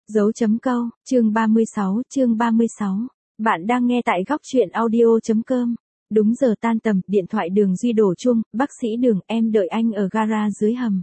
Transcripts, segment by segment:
Dấu chấm câu, chương 36. Bạn đang nghe tại góc truyện audio.com. Đúng giờ tan tầm, điện thoại Đường Duy đổ chuông, bác sĩ Đường, em đợi anh ở gara dưới hầm.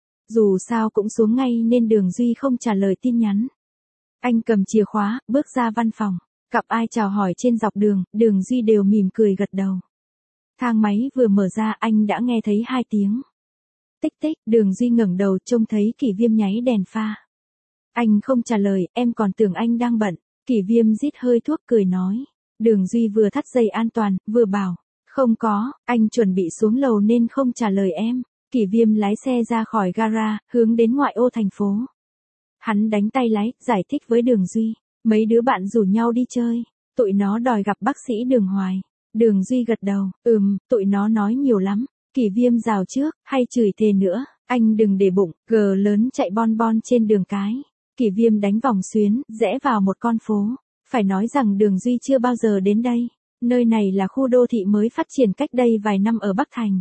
Dù sao cũng xuống ngay nên Đường Duy không trả lời tin nhắn. Anh cầm chìa khóa, bước ra văn phòng. Gặp ai chào hỏi trên dọc đường, Đường Duy đều mỉm cười gật đầu. Thang máy vừa mở ra anh đã nghe thấy 2 tiếng. Tích tích, Đường Duy ngẩng đầu trông thấy Kỷ Viêm nháy đèn pha. Anh không trả lời, em còn tưởng anh đang bận. Kỷ Viêm rít hơi thuốc cười nói. Đường Duy vừa thắt dây an toàn, vừa bảo. Không có, anh chuẩn bị xuống lầu nên không trả lời em. Kỷ Viêm lái xe ra khỏi gara, hướng đến ngoại ô thành phố. Hắn đánh tay lái, giải thích với Đường Duy. Mấy đứa bạn rủ nhau đi chơi. Tụi nó đòi gặp bác sĩ Đường hoài. Đường Duy gật đầu. Tụi nó nói nhiều lắm. Kỷ Viêm rào trước, hay chửi thề nữa. Anh đừng để bụng, gờ lớn chạy bon bon trên đường cái. Kỷ Viêm đánh vòng xuyến, rẽ vào một con phố. Phải nói rằng Đường Duy chưa bao giờ đến đây. Nơi này là khu đô thị mới phát triển cách đây vài năm ở Bắc Thành.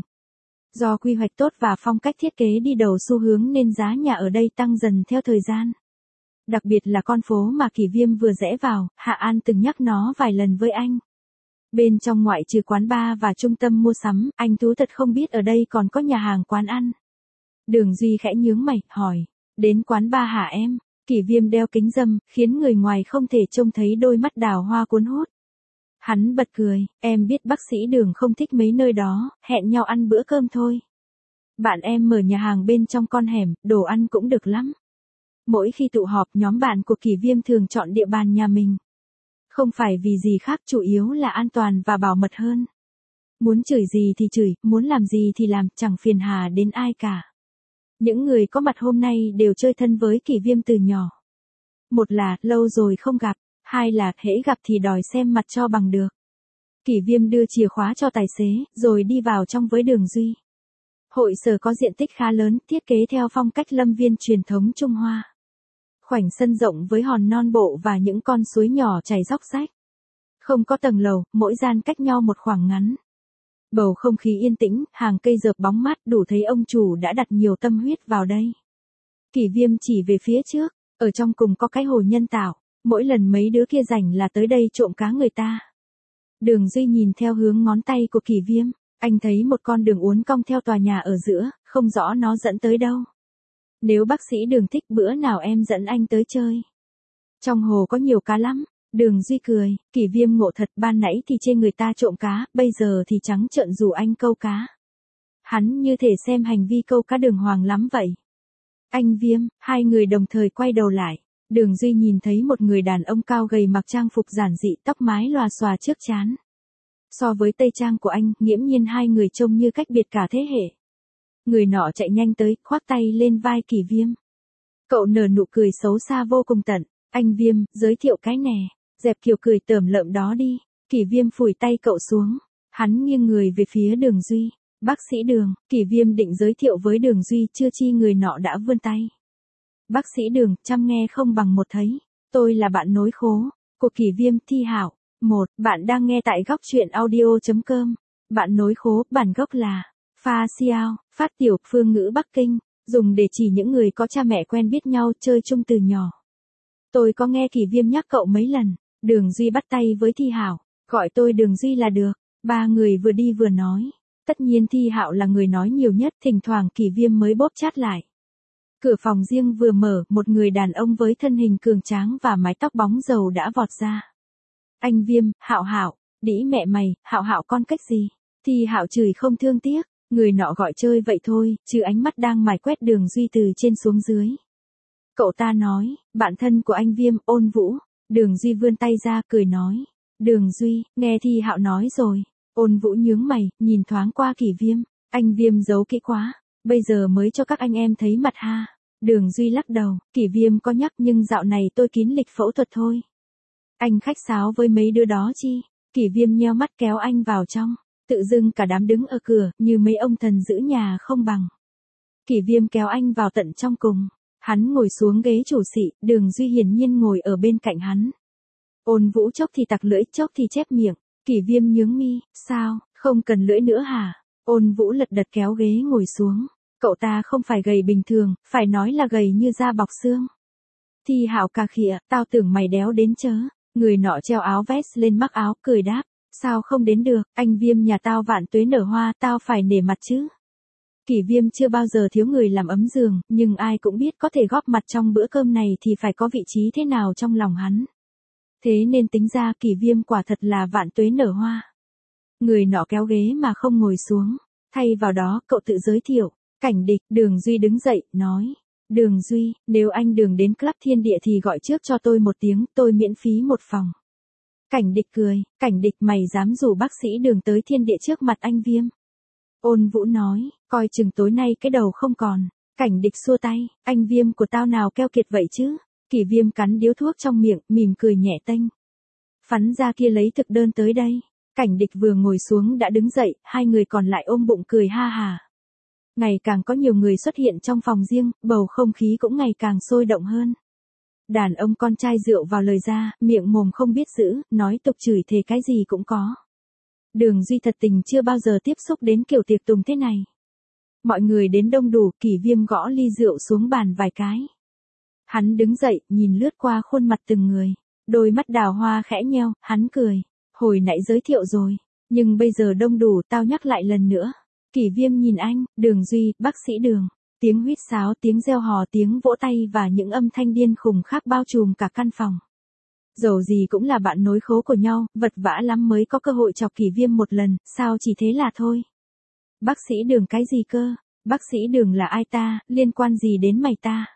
Do quy hoạch tốt và phong cách thiết kế đi đầu xu hướng nên giá nhà ở đây tăng dần theo thời gian. Đặc biệt là con phố mà Kỷ Viêm vừa rẽ vào, Hạ An từng nhắc nó vài lần với anh. Bên trong ngoại trừ quán bar và trung tâm mua sắm, anh thú thật không biết ở đây còn có nhà hàng quán ăn. Đường Duy khẽ nhướng mày, hỏi. Đến quán bar hả em? Kỷ Viêm đeo kính râm, khiến người ngoài không thể trông thấy đôi mắt đào hoa cuốn hút. Hắn bật cười, em biết bác sĩ Đường không thích mấy nơi đó, hẹn nhau ăn bữa cơm thôi. Bạn em mở nhà hàng bên trong con hẻm, đồ ăn cũng được lắm. Mỗi khi tụ họp nhóm bạn của Kỷ Viêm thường chọn địa bàn nhà mình. Không phải vì gì khác, chủ yếu là an toàn và bảo mật hơn. Muốn chửi gì thì chửi, muốn làm gì thì làm, chẳng phiền hà đến ai cả. Những người có mặt hôm nay đều chơi thân với Kỷ Viêm từ nhỏ. Một là, lâu rồi không gặp, hai là, hễ gặp thì đòi xem mặt cho bằng được. Kỷ Viêm đưa chìa khóa cho tài xế, rồi đi vào trong với Đường Duy. Hội sở có diện tích khá lớn, thiết kế theo phong cách lâm viên truyền thống Trung Hoa. Khoảnh sân rộng với hòn non bộ và những con suối nhỏ chảy róc rách. Không có tầng lầu, mỗi gian cách nhau một khoảng ngắn. Bầu không khí yên tĩnh, hàng cây dợp bóng mát đủ thấy ông chủ đã đặt nhiều tâm huyết vào đây. Kỷ Viêm chỉ về phía trước, ở trong cùng có cái hồ nhân tạo, mỗi lần mấy đứa kia rảnh là tới đây trộm cá người ta. Đường Duy nhìn theo hướng ngón tay của Kỷ Viêm, anh thấy một con đường uốn cong theo tòa nhà ở giữa, không rõ nó dẫn tới đâu. Nếu bác sĩ Đường thích bữa nào em dẫn anh tới chơi. Trong hồ có nhiều cá lắm. Đường Duy cười, Kỷ Viêm ngộ thật, ban nãy thì chê người ta trộm cá, bây giờ thì trắng trợn rủ anh câu cá. Hắn như thể xem hành vi câu cá Đường Hoàng lắm vậy. Anh Viêm, hai người đồng thời quay đầu lại. Đường Duy nhìn thấy một người đàn ông cao gầy mặc trang phục giản dị, tóc mái lòa xòa trước trán. So với tây trang của anh, nghiễm nhiên hai người trông như cách biệt cả thế hệ. Người nọ chạy nhanh tới, khoác tay lên vai Kỷ Viêm. Cậu nở nụ cười xấu xa vô cùng tận. Anh Viêm, giới thiệu cái nè. Dẹp kiểu cười tởm lợm đó đi. Kỷ Viêm phủi tay cậu xuống. Hắn nghiêng người về phía Đường Duy. Bác sĩ Đường. Kỷ Viêm định giới thiệu với Đường Duy, chưa chi người nọ đã vươn tay. Bác sĩ Đường, chăm nghe không bằng một thấy. Tôi là bạn nối khố của Kỷ Viêm, Thi Hạo. Bạn đang nghe tại góc truyện audio.com. Bạn nối khố, bản gốc là Pha Xiao, phát tiểu phương ngữ Bắc Kinh, dùng để chỉ những người có cha mẹ quen biết nhau chơi chung từ nhỏ. Tôi có nghe Kỷ Viêm nhắc cậu mấy lần. Đường Duy bắt tay với Thi Hạo, gọi tôi Đường Duy là được. Ba người vừa đi vừa nói. Tất nhiên Thi Hạo là người nói nhiều nhất, thỉnh thoảng Kỷ Viêm mới bóp chát lại. Cửa phòng riêng vừa mở, một người đàn ông với thân hình cường tráng và mái tóc bóng dầu đã vọt ra. Anh Viêm, Hạo, đĩ mẹ mày, Hạo con cách gì? Thi Hạo chửi không thương tiếc, người nọ gọi chơi vậy thôi, chứ ánh mắt đang mải quét Đường Duy từ trên xuống dưới. Cậu ta nói, bạn thân của anh Viêm, Ôn Vũ. Đường Duy vươn tay ra, cười nói. Đường Duy, nghe Thi Hạo nói rồi. Ôn Vũ nhướng mày, nhìn thoáng qua Kỷ Viêm. Anh Viêm giấu kỹ quá, bây giờ mới cho các anh em thấy mặt ha. Đường Duy lắc đầu, Kỷ Viêm có nhắc nhưng dạo này tôi kín lịch phẫu thuật thôi. Anh khách sáo với mấy đứa đó chi? Kỷ Viêm nheo mắt kéo anh vào trong. Tự dưng cả đám đứng ở cửa, như mấy ông thần giữ nhà không bằng. Kỷ Viêm kéo anh vào tận trong cùng. Hắn ngồi xuống ghế chủ sĩ, Đường Duy hiển nhiên ngồi ở bên cạnh hắn. Ôn Vũ chốc thì tặc lưỡi, chốc thì chép miệng. Kỷ Viêm nhướng mi, sao, không cần lưỡi nữa hả? Ôn Vũ lật đật kéo ghế ngồi xuống. Cậu ta không phải gầy bình thường, phải nói là gầy như da bọc xương. Thi Hạo cà khịa, tao tưởng mày đéo đến chớ. Người nọ treo áo vest lên mắc áo, cười đáp. Sao không đến được, anh Viêm nhà tao vạn tuế nở hoa, tao phải nể mặt chứ. Kỷ Viêm chưa bao giờ thiếu người làm ấm giường, nhưng ai cũng biết có thể góp mặt trong bữa cơm này thì phải có vị trí thế nào trong lòng hắn. Thế nên tính ra Kỷ Viêm quả thật là vạn tuế nở hoa. Người nọ kéo ghế mà không ngồi xuống. Thay vào đó, cậu tự giới thiệu. Cảnh Địch. Đường Duy đứng dậy, nói. Đường Duy, nếu anh Đường đến Club Thiên Địa thì gọi trước cho tôi một tiếng, tôi miễn phí một phòng. Cảnh Địch cười. Cảnh Địch, mày dám rủ bác sĩ Đường tới Thiên Địa trước mặt anh Viêm. Ôn Vũ nói, coi chừng tối nay cái đầu không còn. Cảnh Địch xua tay, anh Viêm của tao nào keo kiệt vậy chứ. Kỷ Viêm cắn điếu thuốc trong miệng, mỉm cười nhẹ tênh. Phắn ra kia lấy thực đơn tới đây. Cảnh Địch vừa ngồi xuống đã đứng dậy, hai người còn lại ôm bụng cười ha hà. Ngày càng có nhiều người xuất hiện trong phòng riêng, bầu không khí cũng ngày càng sôi động hơn. Đàn ông con trai rượu vào lời ra, miệng mồm không biết giữ, nói tục chửi thề cái gì cũng có. Đường Duy thật tình chưa bao giờ tiếp xúc đến kiểu tiệc tùng thế này. Mọi người đến đông đủ, Kỷ Viêm gõ ly rượu xuống bàn vài cái. Hắn đứng dậy, nhìn lướt qua khuôn mặt từng người. Đôi mắt đào hoa khẽ nheo, hắn cười. Hồi nãy giới thiệu rồi, nhưng bây giờ đông đủ, tao nhắc lại lần nữa. Kỷ Viêm nhìn anh, Đường Duy, bác sĩ Đường. Tiếng huýt sáo, tiếng reo hò, tiếng vỗ tay và những âm thanh điên khùng khác bao trùm cả căn phòng. Dầu gì cũng là bạn nối khố của nhau, vật vã lắm mới có cơ hội chọc Kỷ Viêm một lần, sao chỉ thế là thôi. Bác sĩ Đường cái gì cơ? Bác sĩ Đường là ai ta, liên quan gì đến mày ta?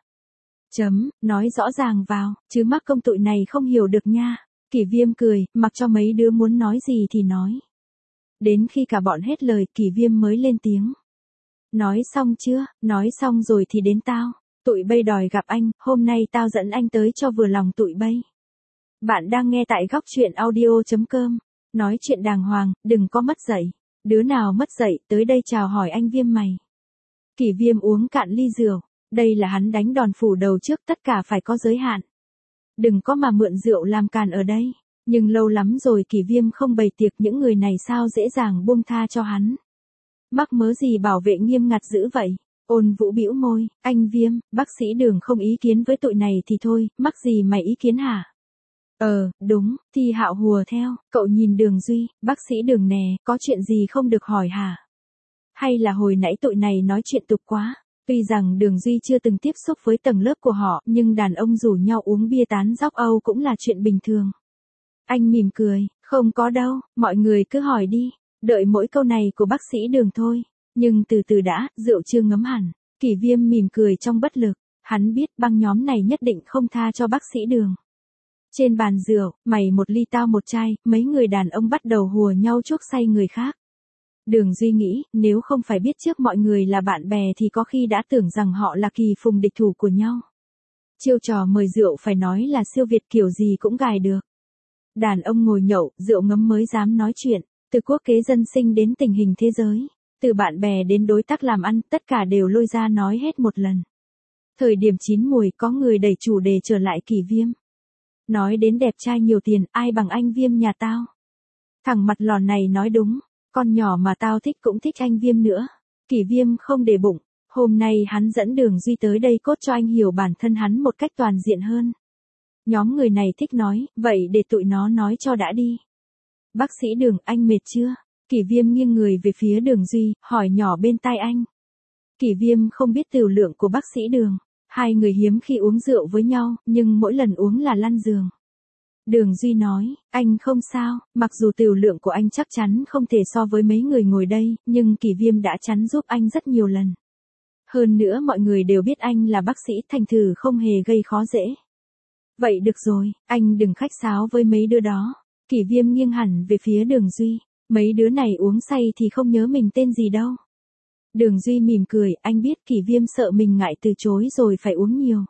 Nói rõ ràng vào, chứ mắc công tụi này không hiểu được nha. Kỷ Viêm cười, mặc cho mấy đứa muốn nói gì thì nói. Đến khi cả bọn hết lời, Kỷ Viêm mới lên tiếng. Nói xong chưa? Nói xong rồi thì đến tao. Tụi bay đòi gặp anh, hôm nay tao dẫn anh tới cho vừa lòng tụi bay. Bạn đang nghe tại góc truyện audio.com. Nói chuyện đàng hoàng, đừng có mất dạy. Đứa nào mất dạy, tới đây chào hỏi anh Viêm mày. Kỷ Viêm uống cạn ly rượu. Đây là hắn đánh đòn phủ đầu trước, tất cả phải có giới hạn. Đừng có mà mượn rượu làm càn ở đây. Nhưng lâu lắm rồi Kỷ Viêm không bày tiệc, những người này sao dễ dàng buông tha cho hắn. Mắc mớ gì bảo vệ nghiêm ngặt dữ vậy? Ôn Vũ bĩu môi, anh Viêm, bác sĩ Đường không ý kiến với tụi này thì thôi, mắc gì mày ý kiến hả? Đúng, Thi Hạo hùa theo, cậu nhìn Đường Duy, bác sĩ Đường nè, có chuyện gì không được hỏi hả? Hay là hồi nãy tụi này nói chuyện tục quá? Tuy rằng Đường Duy chưa từng tiếp xúc với tầng lớp của họ, nhưng đàn ông rủ nhau uống bia tán dóc Âu cũng là chuyện bình thường. Anh mỉm cười, không có đâu, mọi người cứ hỏi đi, đợi mỗi câu này của bác sĩ Đường thôi. Nhưng từ từ đã, rượu chưa ngấm hẳn. Kỷ Viêm mỉm cười trong bất lực, hắn biết băng nhóm này nhất định không tha cho bác sĩ Đường. Trên bàn rượu, mày một ly tao một chai, mấy người đàn ông bắt đầu hùa nhau chuốc say người khác. Đường Duy nghĩ, nếu không phải biết trước mọi người là bạn bè thì có khi đã tưởng rằng họ là kỳ phùng địch thủ của nhau. Chiêu trò mời rượu phải nói là siêu việt kiểu gì cũng gài được. Đàn ông ngồi nhậu, rượu ngấm mới dám nói chuyện, từ quốc kế dân sinh đến tình hình thế giới, từ bạn bè đến đối tác làm ăn, tất cả đều lôi ra nói hết một lần. Thời điểm chín mùi, có người đẩy chủ đề trở lại Kỷ Viêm. Nói đến đẹp trai nhiều tiền, ai bằng anh Viêm nhà tao. Thằng mặt lòn này nói đúng, con nhỏ mà tao thích cũng thích anh Viêm nữa. Kỷ Viêm không để bụng, hôm nay hắn dẫn Đường Duy tới đây cốt cho anh hiểu bản thân hắn một cách toàn diện hơn. Nhóm người này thích nói, vậy để tụi nó nói cho đã đi. Bác sĩ Đường, anh mệt chưa? Kỷ Viêm nghiêng người về phía Đường Duy, hỏi nhỏ bên tai anh. Kỷ Viêm không biết tửu lượng của bác sĩ Đường. Hai người hiếm khi uống rượu với nhau, nhưng mỗi lần uống là lăn giường. Đường Duy nói, anh không sao, mặc dù tửu lượng của anh chắc chắn không thể so với mấy người ngồi đây, nhưng Kỷ Viêm đã chắn giúp anh rất nhiều lần. Hơn nữa mọi người đều biết anh là bác sĩ, thành thử không hề gây khó dễ. Vậy được rồi, anh đừng khách sáo với mấy đứa đó. Kỷ Viêm nghiêng hẳn về phía Đường Duy. Mấy đứa này uống say thì không nhớ mình tên gì đâu. Đường Duy mỉm cười, anh biết Kỷ Viêm sợ mình ngại từ chối rồi phải uống nhiều.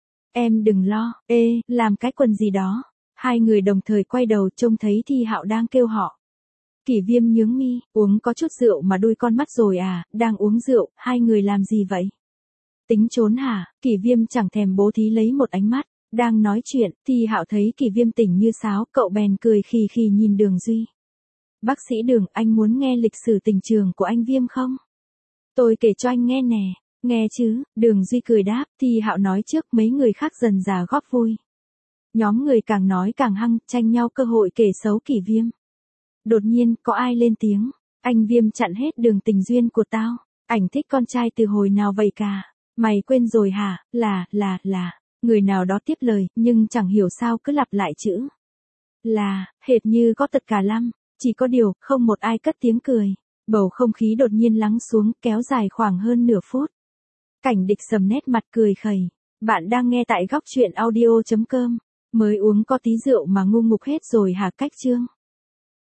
Em đừng lo, làm cái quần gì đó. Hai người đồng thời quay đầu trông thấy Thi Hạo đang kêu họ. Kỷ Viêm nhướng mi, uống có chút rượu mà đôi con mắt rồi à, đang uống rượu, hai người làm gì vậy? Tính trốn hả? Kỷ Viêm chẳng thèm bố thí lấy một ánh mắt. Đang nói chuyện, Thi Hạo thấy Kỷ Viêm tỉnh như sáo, cậu bèn cười khì khì nhìn Đường Duy. Bác sĩ Đường, anh muốn nghe lịch sử tình trường của anh Viêm không? Tôi kể cho anh nghe nè. Nghe chứ, Đường Duy cười đáp, Thi Hạo nói trước mấy người khác dần dà góp vui. Nhóm người càng nói càng hăng, tranh nhau cơ hội kể xấu Kỷ Viêm. Đột nhiên, có ai lên tiếng, anh Viêm chặn hết đường tình duyên của tao, ảnh thích con trai từ hồi nào vậy cả, mày quên rồi hả, là, người nào đó tiếp lời, nhưng chẳng hiểu sao cứ lặp lại chữ. Là, hệt như có tật cả lăm, chỉ có điều, không một ai cất tiếng cười. Bầu không khí đột nhiên lắng xuống, kéo dài khoảng hơn nửa phút. Cảnh Địch sầm nét mặt cười khẩy. Bạn đang nghe tại góc truyện audio.com. Mới uống có tí rượu mà ngu ngục hết rồi hả Cách Chương?